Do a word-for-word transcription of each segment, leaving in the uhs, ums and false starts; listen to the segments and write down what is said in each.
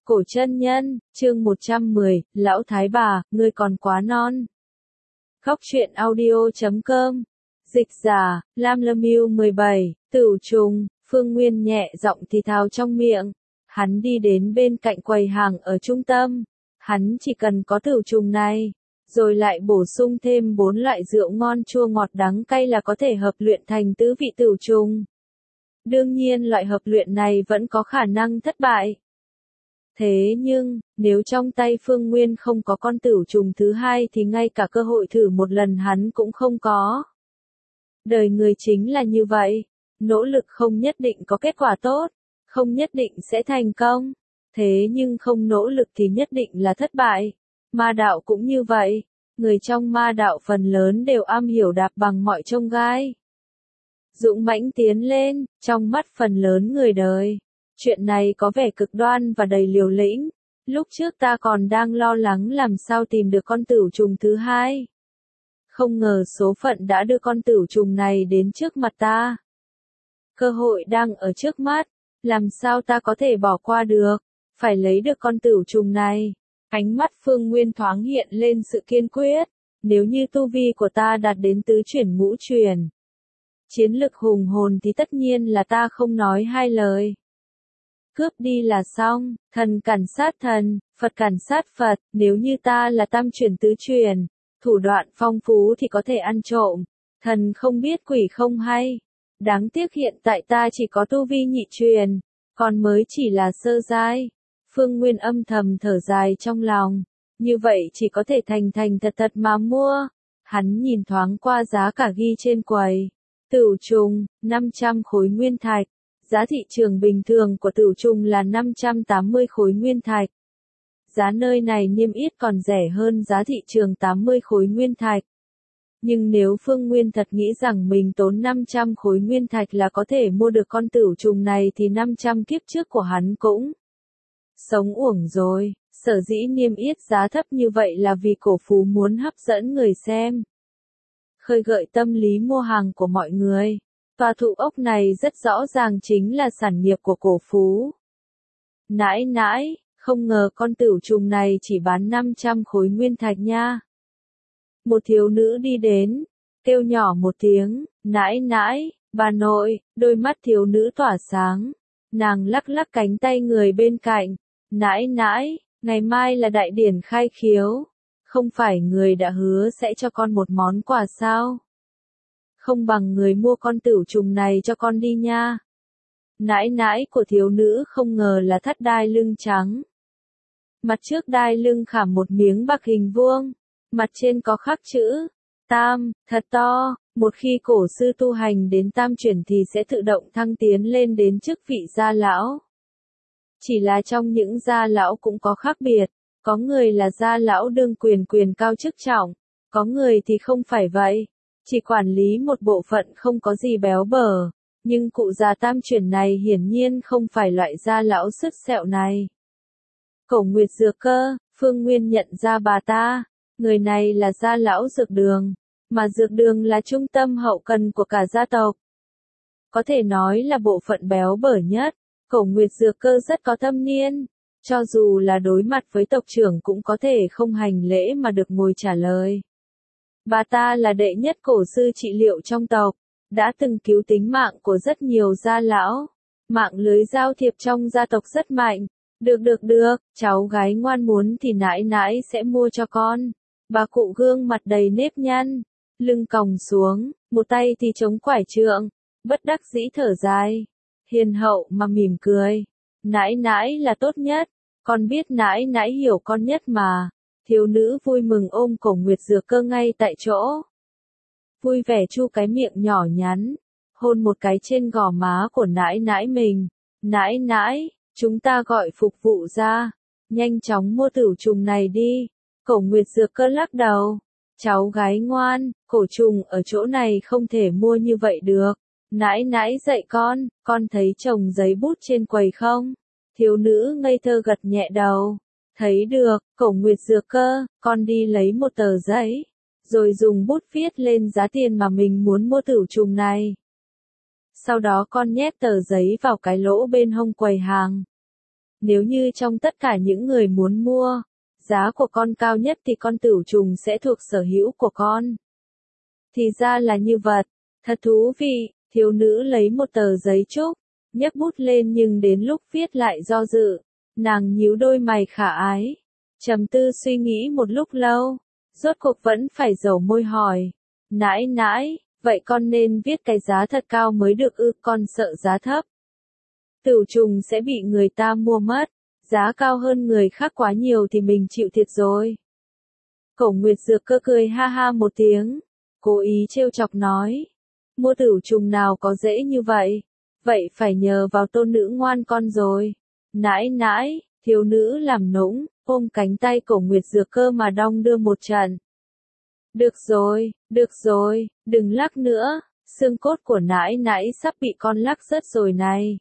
Cổ chân nhân, chương một trăm mười, lão thái bà, ngươi còn quá non. Góc truyện audio chấm com. Dịch giả, Lam Lâm Yêu mười bảy, Tửu Trùng, Phương Nguyên nhẹ giọng thì thào trong miệng. Hắn đi đến bên cạnh quầy hàng ở trung tâm. Hắn chỉ cần có tửu trùng này, rồi lại bổ sung thêm bốn loại rượu ngon chua ngọt đắng cay là có thể hợp luyện thành tứ vị tửu trùng. Đương nhiên loại hợp luyện này vẫn có khả năng thất bại. Thế nhưng, nếu trong tay Phương Nguyên không có con tửu trùng thứ hai thì ngay cả cơ hội thử một lần hắn cũng không có. Đời người chính là như vậy, nỗ lực không nhất định có kết quả tốt, không nhất định sẽ thành công, thế nhưng không nỗ lực thì nhất định là thất bại. Ma đạo cũng như vậy, người trong ma đạo phần lớn đều am hiểu đạp bằng mọi chông gai. Dũng mãnh tiến lên, trong mắt phần lớn người đời. Chuyện này có vẻ cực đoan và đầy liều lĩnh. Lúc trước ta còn đang lo lắng làm sao tìm được con tửu trùng thứ hai. Không ngờ số phận đã đưa con tửu trùng này đến trước mặt ta. Cơ hội đang ở trước mắt, làm sao ta có thể bỏ qua được, phải lấy được con tửu trùng này. Ánh mắt Phương Nguyên thoáng hiện lên sự kiên quyết, nếu như tu vi của ta đạt đến tứ chuyển ngũ chuyển. Chiến lực hùng hồn thì tất nhiên là ta không nói hai lời. Cướp đi là xong, thần cản sát thần, Phật cản sát Phật, nếu như ta là tam chuyển tứ chuyển, thủ đoạn phong phú thì có thể ăn trộm, thần không biết quỷ không hay. Đáng tiếc hiện tại ta chỉ có tu vi nhị truyền, còn mới chỉ là sơ giai. Phương Nguyên âm thầm thở dài trong lòng, như vậy chỉ có thể thành thành thật thật mà mua. Hắn nhìn thoáng qua giá cả ghi trên quầy, tửu trùng, năm trăm khối nguyên thạch. Giá thị trường bình thường của tửu trùng là năm trăm tám mươi khối nguyên thạch. Giá nơi này niêm yết còn rẻ hơn giá thị trường tám mươi khối nguyên thạch. Nhưng nếu Phương Nguyên thật nghĩ rằng mình tốn năm trăm khối nguyên thạch là có thể mua được con tửu trùng này thì năm trăm kiếp trước của hắn cũng sống uổng rồi. Sở dĩ niêm yết giá thấp như vậy là vì cổ phú muốn hấp dẫn người xem, khơi gợi tâm lý mua hàng của mọi người. Tòa thụ ốc này rất rõ ràng chính là sản nghiệp của cổ phú. Nãi nãi, không ngờ con tửu trùng này chỉ bán năm trăm khối nguyên thạch nha. Một thiếu nữ đi đến, kêu nhỏ một tiếng, nãi nãi, bà nội. Đôi mắt thiếu nữ tỏa sáng, nàng lắc lắc cánh tay người bên cạnh. Nãi nãi, ngày mai là đại điển khai khiếu, không phải người đã hứa sẽ cho con một món quà sao? Không bằng người mua con tửu trùng này cho con đi nha. Nãi nãi của thiếu nữ không ngờ là thắt đai lưng trắng. Mặt trước đai lưng khảm một miếng bạc hình vuông, mặt trên có khắc chữ tam, thật to. Một khi cổ sư tu hành đến tam chuyển thì sẽ tự động thăng tiến lên đến chức vị gia lão. Chỉ là trong những gia lão cũng có khác biệt, có người là gia lão đương quyền quyền cao chức trọng, có người thì không phải vậy. Chỉ quản lý một bộ phận không có gì béo bở, nhưng cụ già tam chuyển này hiển nhiên không phải loại gia lão sứt sẹo này. Cổ Nguyệt Dược Cơ, Phương Nguyên nhận ra bà ta, người này là gia lão dược đường, mà dược đường là trung tâm hậu cần của cả gia tộc. Có thể nói là bộ phận béo bở nhất. Cổ Nguyệt Dược Cơ rất có thâm niên, cho dù là đối mặt với tộc trưởng cũng có thể không hành lễ mà được ngồi trả lời. Bà ta là đệ nhất cổ sư trị liệu trong tộc, đã từng cứu tính mạng của rất nhiều gia lão. Mạng lưới giao thiệp trong gia tộc rất mạnh. Được được được, cháu gái ngoan muốn thì nãi nãi sẽ mua cho con. Bà cụ gương mặt đầy nếp nhăn, lưng còng xuống, một tay thì chống quải trượng, bất đắc dĩ thở dài, hiền hậu mà mỉm cười. Nãi nãi là tốt nhất, con biết nãi nãi hiểu con nhất mà. Thiếu nữ vui mừng ôm Cổ Nguyệt Dược Cơ ngay tại chỗ. Vui vẻ chu cái miệng nhỏ nhắn, hôn một cái trên gò má của nãi nãi mình. Nãi nãi, chúng ta gọi phục vụ ra, nhanh chóng mua tửu trùng này đi. Cổ Nguyệt Dược Cơ lắc đầu. Cháu gái ngoan, cổ trùng ở chỗ này không thể mua như vậy được. Nãi nãi dạy con, con thấy chồng giấy bút trên quầy không? Thiếu nữ ngây thơ gật nhẹ đầu. Thấy được. Cổ Nguyệt Dược Cơ, con đi lấy một tờ giấy, rồi dùng bút viết lên giá tiền mà mình muốn mua tửu trùng này. Sau đó con nhét tờ giấy vào cái lỗ bên hông quầy hàng. Nếu như trong tất cả những người muốn mua, giá của con cao nhất thì con tửu trùng sẽ thuộc sở hữu của con. Thì ra là như vậy, thật thú vị, thiếu nữ lấy một tờ giấy trúc, nhấc bút lên nhưng đến lúc viết lại do dự, nàng nhíu đôi mày khả ái, trầm tư suy nghĩ một lúc lâu, rốt cuộc vẫn phải dầu môi hỏi, nãi nãi, vậy con nên viết cái giá thật cao mới được ư, con sợ giá thấp. Tửu trùng sẽ bị người ta mua mất, giá cao hơn người khác quá nhiều thì mình chịu thiệt rồi. Cổ Nguyệt Dược Cơ cười ha ha một tiếng, cố ý trêu chọc nói, mua tửu trùng nào có dễ như vậy, vậy phải nhờ vào tôn nữ ngoan con rồi. Nãi nãi, thiếu nữ làm nũng, ôm cánh tay Cổ Nguyệt Dược Cơ mà đong đưa một trận. Được rồi, được rồi, đừng lắc nữa, xương cốt của nãi nãi sắp bị con lắc rớt rồi này.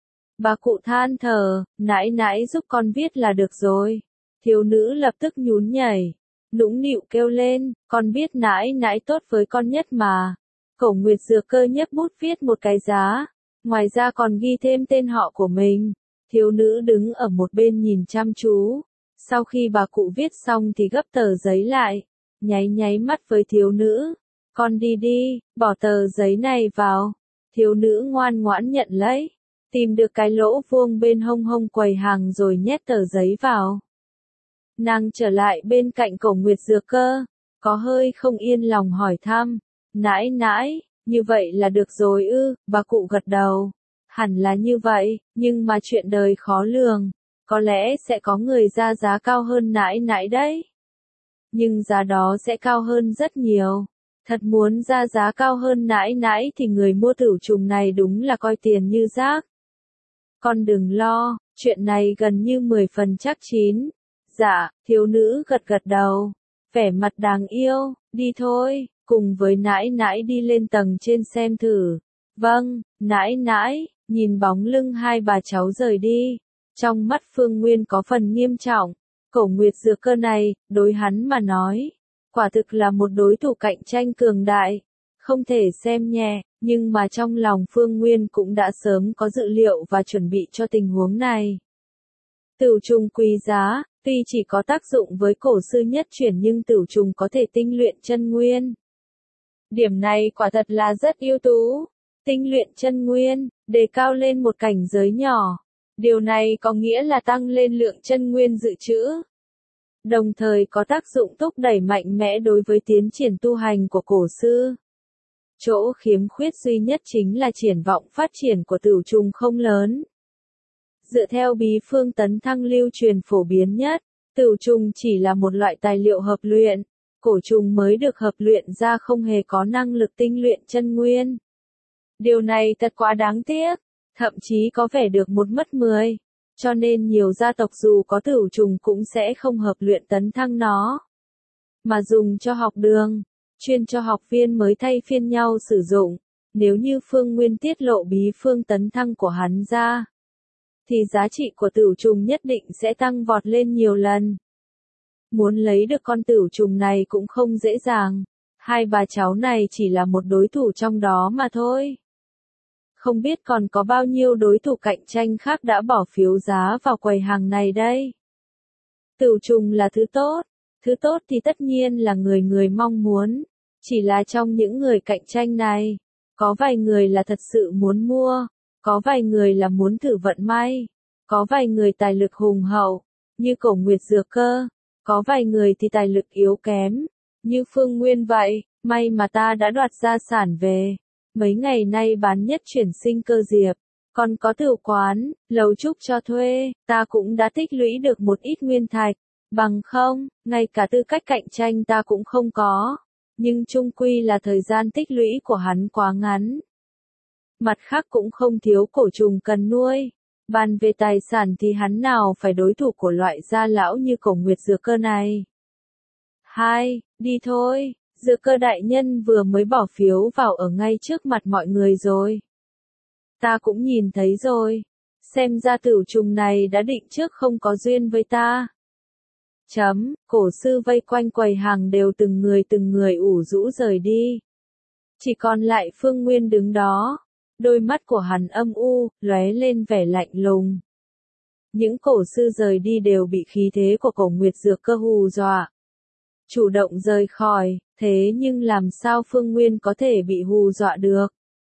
Bà cụ than thở, nãi nãi giúp con viết là được rồi. Thiếu nữ lập tức nhún nhảy, nũng nịu kêu lên, con biết nãi nãi tốt với con nhất mà. Cổ Nguyệt Dược Cơ nhấc bút viết một cái giá, ngoài ra còn ghi thêm tên họ của mình. Thiếu nữ đứng ở một bên nhìn chăm chú, sau khi bà cụ viết xong thì gấp tờ giấy lại, nháy nháy mắt với thiếu nữ, con đi đi, bỏ tờ giấy này vào. Thiếu nữ ngoan ngoãn nhận lấy, tìm được cái lỗ vuông bên hông hông quầy hàng rồi nhét tờ giấy vào. Nàng trở lại bên cạnh Cổ Nguyệt Dược Cơ, có hơi không yên lòng hỏi thăm, nãi nãi, như vậy là được rồi ư, bà cụ gật đầu, hẳn là như vậy, nhưng mà chuyện đời khó lường, có lẽ sẽ có người ra giá cao hơn nãi nãi đấy. Nhưng giá đó sẽ cao hơn rất nhiều. Thật muốn ra giá cao hơn nãi nãi thì người mua tửu trùng này đúng là coi tiền như rác. Con đừng lo, chuyện này gần như mười phần chắc chín. Dạ, thiếu nữ gật gật đầu, vẻ mặt đáng yêu, đi thôi, cùng với nãi nãi đi lên tầng trên xem thử. Vâng, nãi nãi, nhìn bóng lưng hai bà cháu rời đi, trong mắt Phương Nguyên có phần nghiêm trọng. Cổ Nguyệt Dược Cơ này, đối hắn mà nói, quả thực là một đối thủ cạnh tranh cường đại, không thể xem nhẹ, nhưng mà trong lòng Phương Nguyên cũng đã sớm có dự liệu và chuẩn bị cho tình huống này. Tửu trùng quý giá, tuy chỉ có tác dụng với cổ sư nhất chuyển nhưng tửu trùng có thể tinh luyện chân nguyên. Điểm này quả thật là rất ưu tú. Tinh luyện chân nguyên, đề cao lên một cảnh giới nhỏ. Điều này có nghĩa là tăng lên lượng chân nguyên dự trữ. Đồng thời có tác dụng thúc đẩy mạnh mẽ đối với tiến triển tu hành của cổ sư. Chỗ khiếm khuyết duy nhất chính là triển vọng phát triển của tửu trùng không lớn. Dựa theo bí phương tấn thăng lưu truyền phổ biến nhất, tửu trùng chỉ là một loại tài liệu hợp luyện, cổ trùng mới được hợp luyện ra không hề có năng lực tinh luyện chân nguyên. Điều này thật quá đáng tiếc, thậm chí có vẻ được một mất mười, cho nên nhiều gia tộc dù có tửu trùng cũng sẽ không hợp luyện tấn thăng nó, mà dùng cho học đường, chuyên cho học viên mới thay phiên nhau sử dụng. Nếu như Phương Nguyên tiết lộ bí phương tấn thăng của hắn ra, thì giá trị của tửu trùng nhất định sẽ tăng vọt lên nhiều lần. Muốn lấy được con tửu trùng này cũng không dễ dàng, hai bà cháu này chỉ là một đối thủ trong đó mà thôi. Không biết còn có bao nhiêu đối thủ cạnh tranh khác đã bỏ phiếu giá vào quầy hàng này đây. Tửu trùng là thứ tốt, thứ tốt thì tất nhiên là người người mong muốn, chỉ là trong những người cạnh tranh này, có vài người là thật sự muốn mua, có vài người là muốn thử vận may, có vài người tài lực hùng hậu, như Cổ Nguyệt Dược Cơ, có vài người thì tài lực yếu kém, như Phương Nguyên vậy, may mà ta đã đoạt gia sản về. Mấy ngày nay bán nhất chuyển sinh cơ diệp, còn có tửu quán, lầu trúc cho thuê, ta cũng đã tích lũy được một ít nguyên thạch, bằng không, ngay cả tư cách cạnh tranh ta cũng không có, nhưng chung quy là thời gian tích lũy của hắn quá ngắn. Mặt khác cũng không thiếu cổ trùng cần nuôi, bàn về tài sản thì hắn nào phải đối thủ của loại gia lão như Cổ Nguyệt Dược Cơ này. Hai, đi thôi. Dược Cơ đại nhân vừa mới bỏ phiếu vào ở ngay trước mặt mọi người rồi. Ta cũng nhìn thấy rồi. Xem ra tửu trùng này đã định trước không có duyên với ta. Chấm, cổ sư vây quanh quầy hàng đều từng người từng người ủ rũ rời đi. Chỉ còn lại Phương Nguyên đứng đó. Đôi mắt của hắn âm u, lóe lên vẻ lạnh lùng. Những cổ sư rời đi đều bị khí thế của cổ Nguyệt Dược Cơ hù dọa. Chủ động rời khỏi, thế nhưng làm sao Phương Nguyên có thể bị hù dọa được?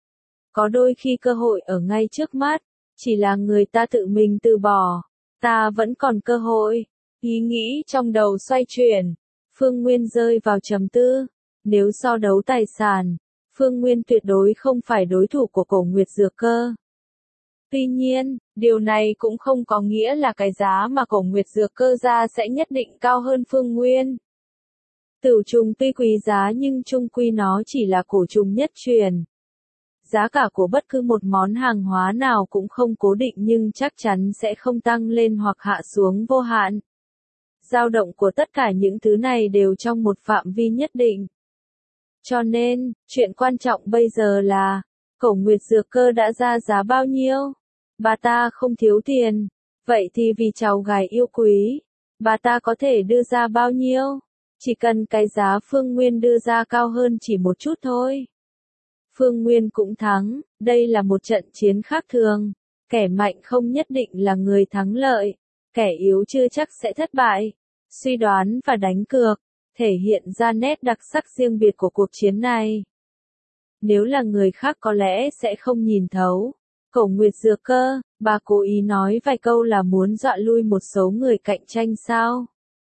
Có đôi khi cơ hội ở ngay trước mắt, chỉ là người ta tự mình từ bỏ. Ta vẫn còn cơ hội. Ý nghĩ trong đầu xoay chuyển. Phương Nguyên rơi vào trầm tư. Nếu so đấu tài sản, Phương Nguyên tuyệt đối không phải đối thủ của cổ Nguyệt Dược Cơ. Tuy nhiên, điều này cũng không có nghĩa là cái giá mà cổ Nguyệt Dược Cơ ra sẽ nhất định cao hơn Phương Nguyên. Tửu trùng tuy quý giá nhưng chung quy nó chỉ là cổ trùng nhất truyền. Giá cả của bất cứ một món hàng hóa nào cũng không cố định nhưng chắc chắn sẽ không tăng lên hoặc hạ xuống vô hạn. Dao động của tất cả những thứ này đều trong một phạm vi nhất định. Cho nên, chuyện quan trọng bây giờ là, cổ Nguyệt Dược Cơ đã ra giá bao nhiêu? Bà ta không thiếu tiền. Vậy thì vì cháu gái yêu quý, bà ta có thể đưa ra bao nhiêu? Chỉ cần cái giá Phương Nguyên đưa ra cao hơn chỉ một chút thôi. Phương Nguyên cũng thắng, đây là một trận chiến khác thường. Kẻ mạnh không nhất định là người thắng lợi, kẻ yếu chưa chắc sẽ thất bại. Suy đoán và đánh cược, thể hiện ra nét đặc sắc riêng biệt của cuộc chiến này. Nếu là người khác có lẽ sẽ không nhìn thấu. Cổ Nguyệt Dược Cơ, bà cố ý nói vài câu là muốn dọa lui một số người cạnh tranh sao?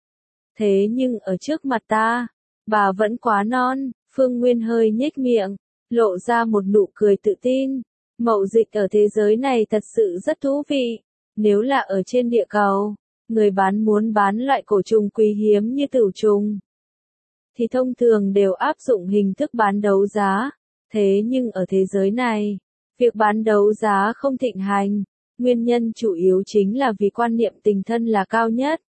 Thế nhưng ở trước mặt ta, bà vẫn quá non. Phương Nguyên hơi nhếch miệng, lộ ra một nụ cười tự tin. Mậu dịch ở thế giới này thật sự rất thú vị. Nếu là ở trên địa cầu, người bán muốn bán loại cổ trùng quý hiếm như tửu trùng, thì thông thường đều áp dụng hình thức bán đấu giá. Thế nhưng ở thế giới này, việc bán đấu giá không thịnh hành. Nguyên nhân chủ yếu chính là vì quan niệm tình thân là cao nhất.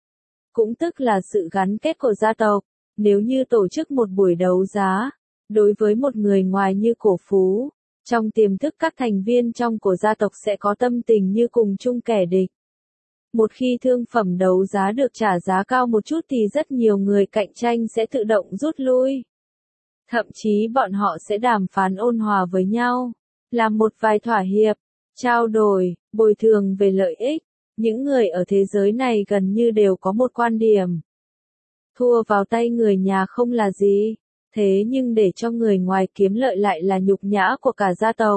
Cũng tức là sự gắn kết của gia tộc. Nếu như tổ chức một buổi đấu giá, đối với một người ngoài như cổ phú, trong tiềm thức các thành viên trong của gia tộc sẽ có tâm tình như cùng chung kẻ địch. Một khi thương phẩm đấu giá được trả giá cao một chút thì rất nhiều người cạnh tranh sẽ tự động rút lui. Thậm chí bọn họ sẽ đàm phán ôn hòa với nhau, làm một vài thỏa hiệp, trao đổi, bồi thường về lợi ích. Những người ở thế giới này gần như đều có một quan điểm. Thua vào tay người nhà không là gì, thế nhưng để cho người ngoài kiếm lợi lại là nhục nhã của cả gia tộc.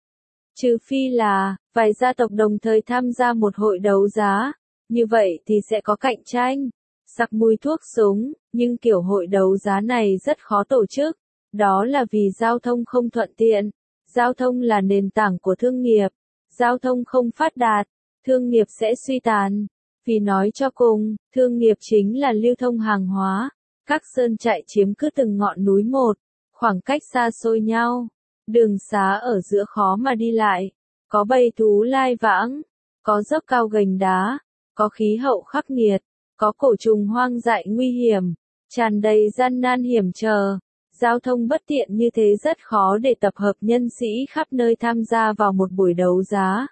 Trừ phi là, vài gia tộc đồng thời tham gia một hội đấu giá, như vậy thì sẽ có cạnh tranh, sặc mùi thuốc súng, nhưng kiểu hội đấu giá này rất khó tổ chức, đó là vì giao thông không thuận tiện. Giao thông là nền tảng của thương nghiệp, giao thông không phát đạt, thương nghiệp sẽ suy tàn. Vì nói cho cùng, thương nghiệp chính là lưu thông hàng hóa. Các sơn trại chiếm cứ từng ngọn núi một, khoảng cách xa xôi nhau, đường xá ở giữa khó mà đi lại, có bầy thú lai vãng, có dốc cao gành đá, có khí hậu khắc nghiệt, có cổ trùng hoang dại nguy hiểm, tràn đầy gian nan hiểm trở. Giao thông bất tiện như thế rất khó để tập hợp nhân sĩ khắp nơi tham gia vào một buổi đấu giá.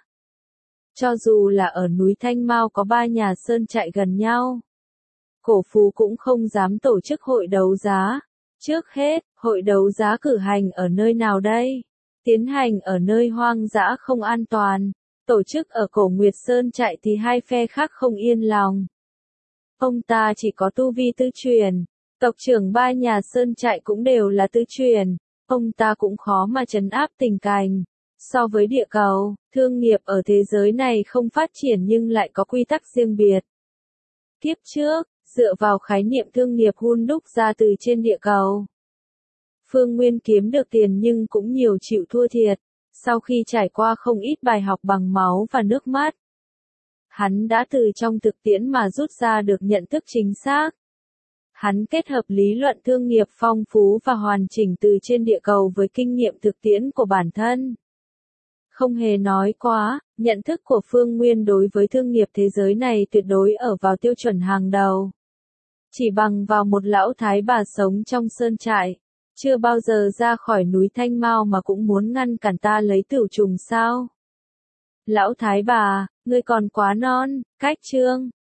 Cho dù là ở núi Thanh Mao có ba nhà sơn trại gần nhau, cổ phú cũng không dám tổ chức hội đấu giá. Trước hết, hội đấu giá cử hành ở nơi nào đây? Tiến hành ở nơi hoang dã không an toàn. Tổ chức ở cổ Nguyệt Sơn trại thì hai phe khác không yên lòng. Ông ta chỉ có tu vi tứ truyền. Tộc trưởng ba nhà sơn trại cũng đều là tứ truyền. Ông ta cũng khó mà trấn áp tình cảnh. So với địa cầu, thương nghiệp ở thế giới này không phát triển nhưng lại có quy tắc riêng biệt. Kiếp trước, dựa vào khái niệm thương nghiệp hun đúc ra từ trên địa cầu, Phương Nguyên kiếm được tiền nhưng cũng nhiều chịu thua thiệt. Sau khi trải qua không ít bài học bằng máu và nước mắt, hắn đã từ trong thực tiễn mà rút ra được nhận thức chính xác. Hắn kết hợp lý luận thương nghiệp phong phú và hoàn chỉnh từ trên địa cầu với kinh nghiệm thực tiễn của bản thân. Không hề nói quá, nhận thức của Phương Nguyên đối với thương nghiệp thế giới này tuyệt đối ở vào tiêu chuẩn hàng đầu. Chỉ bằng vào một lão thái bà sống trong sơn trại, chưa bao giờ ra khỏi núi Thanh Mao mà cũng muốn ngăn cản ta lấy tửu trùng sao? Lão thái bà, ngươi còn quá non. Cách chương